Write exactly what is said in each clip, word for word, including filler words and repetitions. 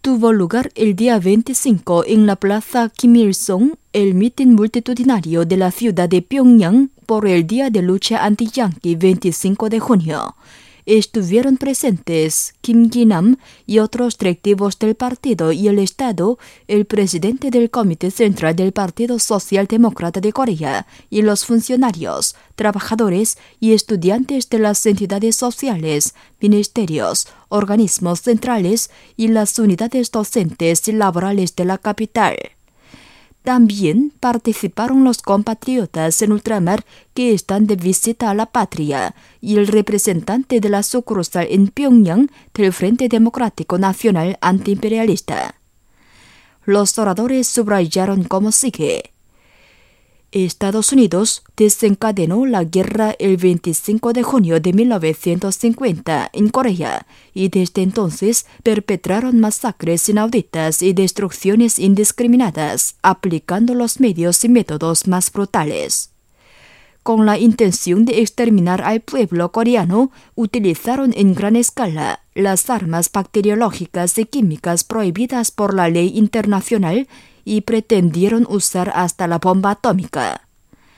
Tuvo lugar el día veinticinco en la Plaza Kim Il-sung, el mitin multitudinario de la ciudad de Pyongyang por el Día de Lucha Anti-Yanqui veinticinco de junio. Estuvieron presentes Kim Gi-nam y otros directivos del partido y el Estado, el presidente del Comité Central del Partido Socialdemócrata de Corea y los funcionarios, trabajadores y estudiantes de las entidades sociales, ministerios, organismos centrales y las unidades docentes y laborales de la capital. También participaron los compatriotas en ultramar que están de visita a la patria y el representante de la sucursal en Pyongyang del Frente Democrático Nacional Antiimperialista. Los oradores subrayaron como sigue. Estados Unidos desencadenó la guerra el veinticinco de junio de mil novecientos cincuenta en Corea y desde entonces perpetraron masacres inauditas y destrucciones indiscriminadas, aplicando los medios y métodos más brutales. Con la intención de exterminar al pueblo coreano, utilizaron en gran escala las armas bacteriológicas y químicas prohibidas por la ley internacional y pretendieron usar hasta la bomba atómica.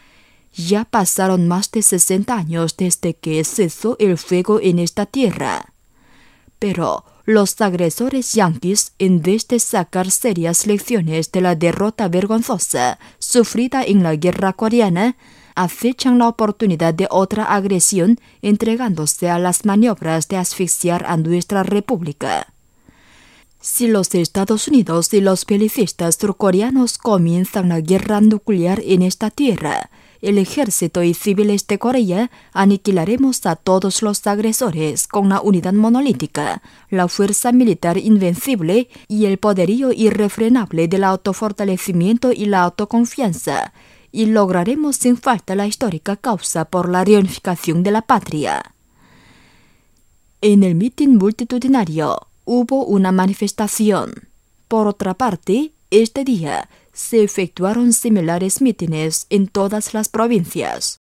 Ya pasaron más de sesenta años desde que cesó el fuego en esta tierra. Pero los agresores yanquis, en vez de sacar serias lecciones de la derrota vergonzosa sufrida en la guerra coreana, acechan la oportunidad de otra agresión entregándose a las maniobras de asfixiar a nuestra república. Si los Estados Unidos y los belicistas surcoreanos comienzan la guerra nuclear en esta tierra, el ejército y civiles de Corea aniquilaremos a todos los agresores con la unidad monolítica, la fuerza militar invencible y el poderío irrefrenable del autofortalecimiento y la autoconfianza, y lograremos sin falta la histórica causa por la reunificación de la patria. En el mitin multitudinario hubo una manifestación. Por otra parte, este día se efectuaron similares mítines en todas las provincias.